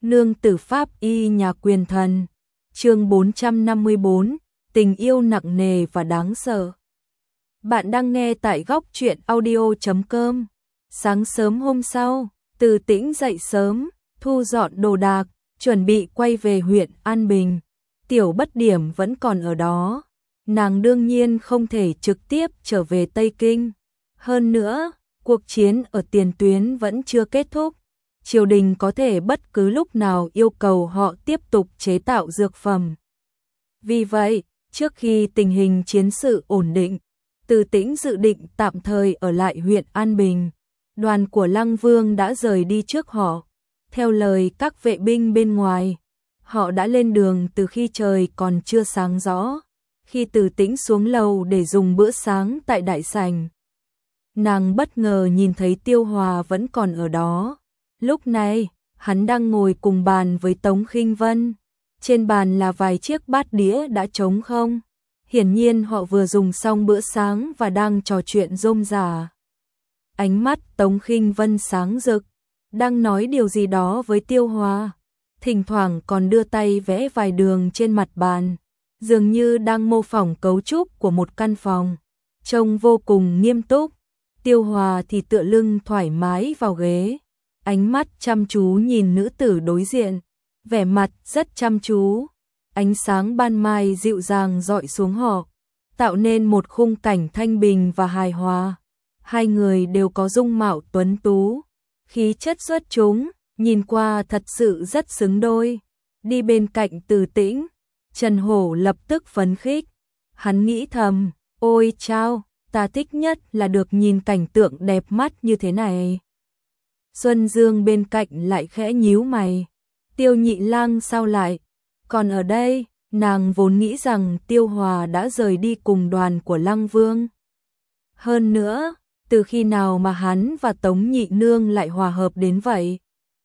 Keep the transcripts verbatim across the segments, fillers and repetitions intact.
Nương tử pháp y nhà quyền thần. Chương bốn trăm năm mươi bốn, tình yêu nặng nề và đáng sợ. Bạn đang nghe tại góc truyện audio chấm com. Sáng sớm hôm sau, Từ Tĩnh dậy sớm, thu dọn đồ đạc, chuẩn bị quay về huyện An Bình. Tiểu Bất Điểm vẫn còn ở đó. Nàng đương nhiên không thể trực tiếp trở về Tây Kinh. Hơn nữa, cuộc chiến ở tiền tuyến vẫn chưa kết thúc. Triều đình có thể bất cứ lúc nào yêu cầu họ tiếp tục chế tạo dược phẩm. Vì vậy, trước khi tình hình chiến sự ổn định, Từ Tĩnh dự định tạm thời ở lại huyện An Bình. Đoàn của Lăng Vương đã rời đi trước họ. Theo lời các vệ binh bên ngoài, họ đã lên đường từ khi trời còn chưa sáng rõ. Khi Từ Tĩnh xuống lầu để dùng bữa sáng tại đại sảnh, nàng bất ngờ nhìn thấy Tiêu Hòa vẫn còn ở đó. Lúc này, hắn đang ngồi cùng bàn với Tống Khinh Vân. Trên bàn là vài chiếc bát đĩa đã trống không. Hiển nhiên họ vừa dùng xong bữa sáng và đang trò chuyện rôm rả. Ánh mắt Tống Khinh Vân sáng rực, đang nói điều gì đó với Tiêu Hòa. Thỉnh thoảng còn đưa tay vẽ vài đường trên mặt bàn, dường như đang mô phỏng cấu trúc của một căn phòng. Trông vô cùng nghiêm túc. Tiêu Hòa thì tựa lưng thoải mái vào ghế, ánh mắt chăm chú nhìn nữ tử đối diện, vẻ mặt rất chăm chú. Ánh sáng ban mai dịu dàng dọi xuống họ, tạo nên một khung cảnh thanh bình và hài hòa. Hai người đều có dung mạo tuấn tú, khí chất xuất chúng, nhìn qua thật sự rất xứng đôi. Đi bên cạnh Từ Tĩnh, Trần Hổ lập tức phấn khích. Hắn nghĩ thầm, ôi chao, ta thích nhất là được nhìn cảnh tượng đẹp mắt như thế này. Xuân Dương bên cạnh lại khẽ nhíu mày. Tiêu Nhị Lang sao lại còn ở đây? Nàng vốn nghĩ rằng Tiêu Hòa đã rời đi cùng đoàn của Lăng Vương. Hơn nữa, từ khi nào mà hắn và Tống Nhị Nương lại hòa hợp đến vậy?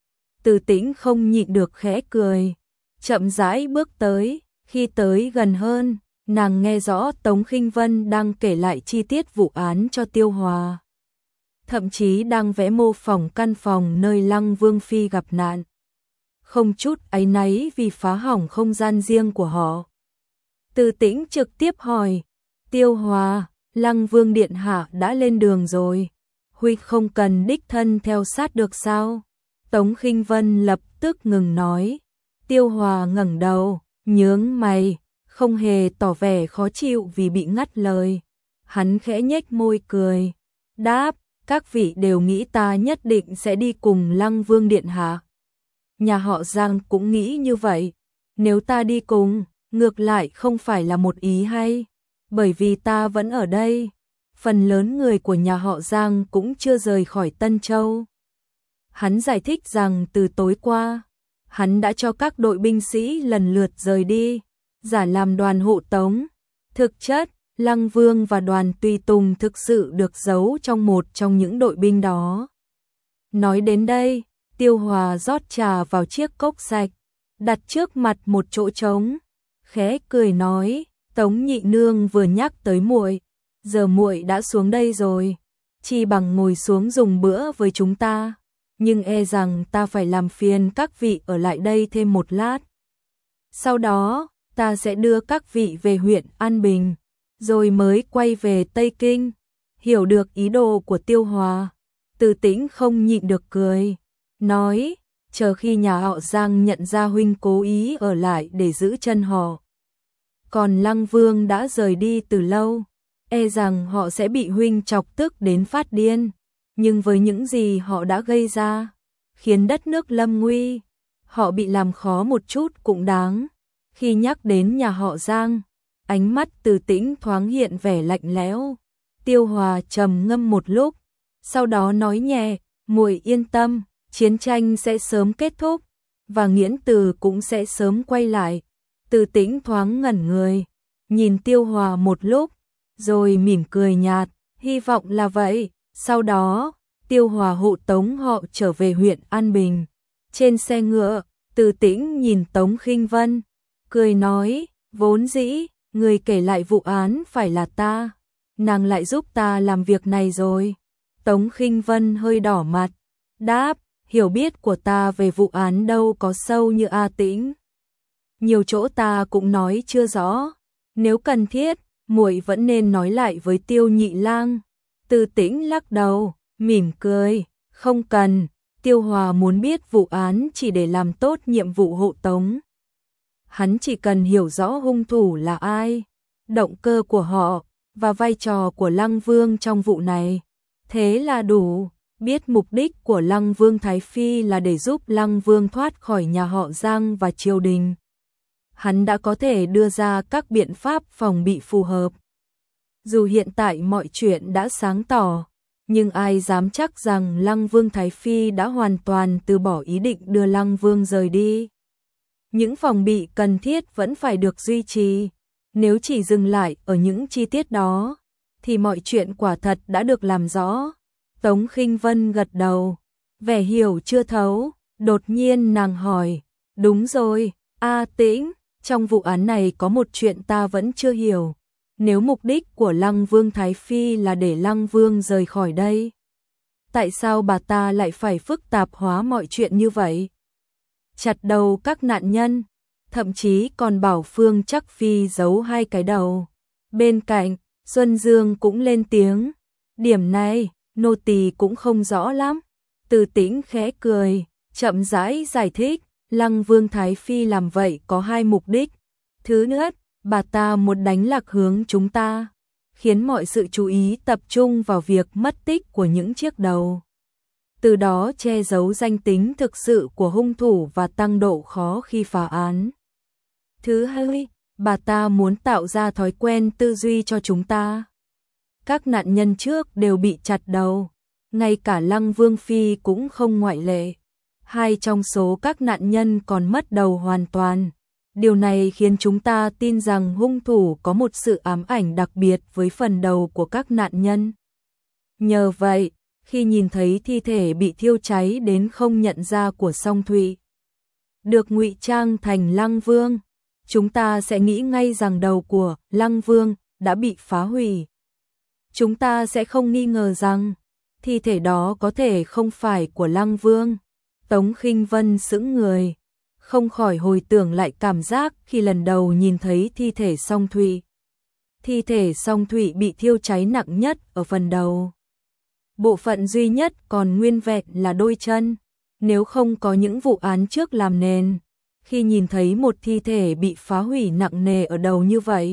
Từ Tĩnh không nhịn được khẽ cười, chậm rãi bước tới. Khi tới gần hơn, nàng nghe rõ Tống Khinh Vân đang kể lại chi tiết vụ án cho Tiêu Hòa. Thậm chí đang vẽ mô phỏng căn phòng nơi Lăng Vương Phi gặp nạn. Không chút áy náy vì phá hỏng không gian riêng của họ. Từ Tĩnh trực tiếp hỏi, Tiêu Hòa, Lăng Vương Điện Hạ đã lên đường rồi, Huy không cần đích thân theo sát được sao? Tống Khinh Vân lập tức ngừng nói. Tiêu Hòa ngẩng đầu, nhướng mày, không hề tỏ vẻ khó chịu vì bị ngắt lời. Hắn khẽ nhếch môi cười, đáp, các vị đều nghĩ ta nhất định sẽ đi cùng Lăng Vương Điện Hạ. Nhà họ Giang cũng nghĩ như vậy. Nếu ta đi cùng, ngược lại không phải là một ý hay. Bởi vì ta vẫn ở đây. Phần lớn người của nhà họ Giang cũng chưa rời khỏi Tân Châu. Hắn giải thích rằng từ tối qua, hắn đã cho các đội binh sĩ lần lượt rời đi, giả làm đoàn hộ tống. Thực chất, Lăng Vương và đoàn tùy tùng thực sự được giấu trong một trong những đội binh đó. Nói đến đây, Tiêu Hòa rót trà vào chiếc cốc sạch, đặt trước mặt một chỗ trống, khẽ cười nói, Tống Nhị Nương vừa nhắc tới muội, giờ muội đã xuống đây rồi, chi bằng ngồi xuống dùng bữa với chúng ta, nhưng e rằng ta phải làm phiền các vị ở lại đây thêm một lát. Sau đó, ta sẽ đưa các vị về huyện An Bình, rồi mới quay về Tây Kinh. Hiểu được ý đồ của Tiêu Hòa, Từ Tĩnh không nhịn được cười, nói, chờ khi nhà họ Giang nhận ra huynh cố ý ở lại để giữ chân họ. Còn Lăng Vương đã rời đi từ lâu, e rằng họ sẽ bị huynh chọc tức đến phát điên. Nhưng với những gì họ đã gây ra, khiến đất nước lâm nguy, họ bị làm khó một chút cũng đáng. Khi nhắc đến nhà họ Giang, ánh mắt Từ Tĩnh thoáng hiện vẻ lạnh lẽo. Tiêu Hòa trầm ngâm một lúc, sau đó nói nhẹ, muội yên tâm, chiến tranh sẽ sớm kết thúc, và Nghiễn Từ cũng sẽ sớm quay lại. Từ Tĩnh thoáng ngẩn người, nhìn Tiêu Hòa một lúc, rồi mỉm cười nhạt, hy vọng là vậy. Sau đó, Tiêu Hòa hộ tống họ trở về huyện An Bình. Trên xe ngựa, Từ Tĩnh nhìn Tống Khinh Vân, cười nói, vốn dĩ, người kể lại vụ án phải là ta, nàng lại giúp ta làm việc này rồi. Tống Khinh Vân hơi đỏ mặt, đáp, hiểu biết của ta về vụ án đâu có sâu như A Tĩnh. Nhiều chỗ ta cũng nói chưa rõ, nếu cần thiết, muội vẫn nên nói lại với Tiêu Nhị Lang. Từ Tĩnh lắc đầu, mỉm cười, không cần, Tiêu Hòa muốn biết vụ án chỉ để làm tốt nhiệm vụ hộ tống. Hắn chỉ cần hiểu rõ hung thủ là ai, động cơ của họ, và vai trò của Lăng Vương trong vụ này. Thế là đủ, biết mục đích của Lăng Vương Thái Phi là để giúp Lăng Vương thoát khỏi nhà họ Giang và triều đình. Hắn đã có thể đưa ra các biện pháp phòng bị phù hợp. Dù hiện tại mọi chuyện đã sáng tỏ, nhưng ai dám chắc rằng Lăng Vương Thái Phi đã hoàn toàn từ bỏ ý định đưa Lăng Vương rời đi. Những phòng bị cần thiết vẫn phải được duy trì. Nếu chỉ dừng lại ở những chi tiết đó, thì mọi chuyện quả thật đã được làm rõ. Tống Khinh Vân gật đầu, vẻ hiểu chưa thấu, đột nhiên nàng hỏi, đúng rồi, A Tĩnh, trong vụ án này có một chuyện ta vẫn chưa hiểu. Nếu mục đích của Lăng Vương Thái Phi là để Lăng Vương rời khỏi đây, tại sao bà ta lại phải phức tạp hóa mọi chuyện như vậy? Chặt đầu các nạn nhân, thậm chí còn bảo Phương Trắc Phi giấu hai cái đầu. Bên cạnh, Xuân Dương cũng lên tiếng, điểm này, nô tỳ cũng không rõ lắm. Từ Tĩnh khẽ cười, chậm rãi giải thích, Lăng Vương Thái Phi làm vậy có hai mục đích. Thứ nhất, bà ta muốn đánh lạc hướng chúng ta, khiến mọi sự chú ý tập trung vào việc mất tích của những chiếc đầu. Từ đó che giấu danh tính thực sự của hung thủ và tăng độ khó khi phá án. Thứ hai, bà ta muốn tạo ra thói quen tư duy cho chúng ta. Các nạn nhân trước đều bị chặt đầu, ngay cả Lăng Vương Phi cũng không ngoại lệ. Hai trong số các nạn nhân còn mất đầu hoàn toàn. Điều này khiến chúng ta tin rằng hung thủ có một sự ám ảnh đặc biệt với phần đầu của các nạn nhân. Nhờ vậy, khi nhìn thấy thi thể bị thiêu cháy đến không nhận ra của Song Thụy, được ngụy trang thành Lăng Vương, chúng ta sẽ nghĩ ngay rằng đầu của Lăng Vương đã bị phá hủy. Chúng ta sẽ không nghi ngờ rằng thi thể đó có thể không phải của Lăng Vương. Tống Khinh Vân sững người, không khỏi hồi tưởng lại cảm giác khi lần đầu nhìn thấy thi thể Song Thụy. Thi thể Song Thụy bị thiêu cháy nặng nhất ở phần đầu. Bộ phận duy nhất còn nguyên vẹn là đôi chân. Nếu không có những vụ án trước làm nền, khi nhìn thấy một thi thể bị phá hủy nặng nề ở đầu như vậy,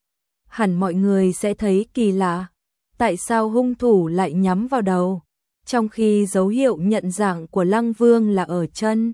hẳn mọi người sẽ thấy kỳ lạ. Tại sao hung thủ lại nhắm vào đầu, trong khi dấu hiệu nhận dạng của Lăng Vương là ở chân,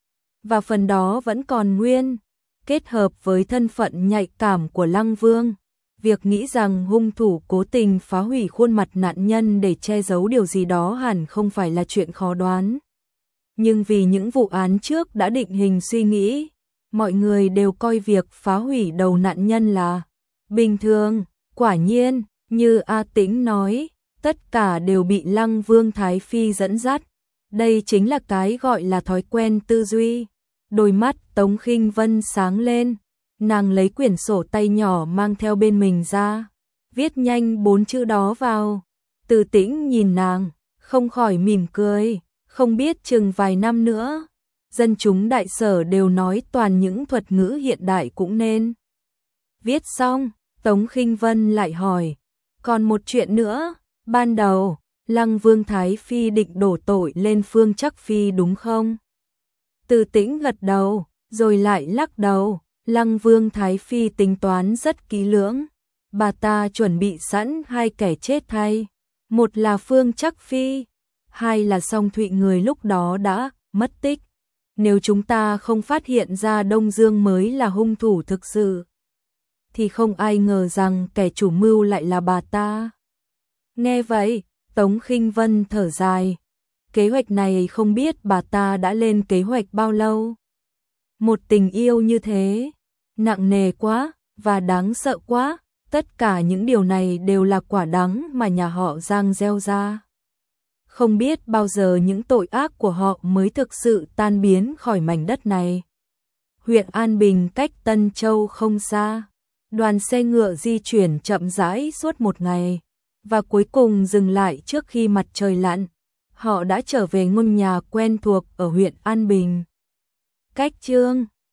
và phần đó vẫn còn nguyên, kết hợp với thân phận nhạy cảm của Lăng Vương. Việc nghĩ rằng hung thủ cố tình phá hủy khuôn mặt nạn nhân để che giấu điều gì đó hẳn không phải là chuyện khó đoán. Nhưng vì những vụ án trước đã định hình suy nghĩ, mọi người đều coi việc phá hủy đầu nạn nhân là bình thường. Quả nhiên, như A Tĩnh nói, tất cả đều bị Lăng Vương Thái Phi dẫn dắt. Đây chính là cái gọi là thói quen tư duy. Đôi mắt Tống Khinh Vân sáng lên, nàng lấy quyển sổ tay nhỏ mang theo bên mình ra, viết nhanh bốn chữ đó vào. Từ Tĩnh nhìn nàng, không khỏi mỉm cười, không biết chừng vài năm nữa, dân chúng đại sở đều nói toàn những thuật ngữ hiện đại cũng nên. Viết xong, Tống Khinh Vân lại hỏi, còn một chuyện nữa, ban đầu, Lăng Vương Thái Phi định đổ tội lên Phương Trắc Phi đúng không? Từ Tĩnh gật đầu, rồi lại lắc đầu. Lăng Vương Thái Phi tính toán rất kỹ lưỡng. Bà ta chuẩn bị sẵn hai kẻ chết thay. Một là Phương Trắc Phi, hai là Song Thụy người lúc đó đã mất tích. Nếu chúng ta không phát hiện ra Đông Dương mới là hung thủ thực sự, thì không ai ngờ rằng kẻ chủ mưu lại là bà ta. Nghe vậy, Tống Khinh Vân thở dài. Kế hoạch này không biết bà ta đã lên kế hoạch bao lâu. Một tình yêu như thế, nặng nề quá và đáng sợ quá, tất cả những điều này đều là quả đắng mà nhà họ Giang gieo ra. Không biết bao giờ những tội ác của họ mới thực sự tan biến khỏi mảnh đất này. Huyện An Bình cách Tân Châu không xa, đoàn xe ngựa di chuyển chậm rãi suốt một ngày, và cuối cùng dừng lại trước khi mặt trời lặn. Họ đã trở về ngôi nhà quen thuộc ở huyện An Bình. Cách Chương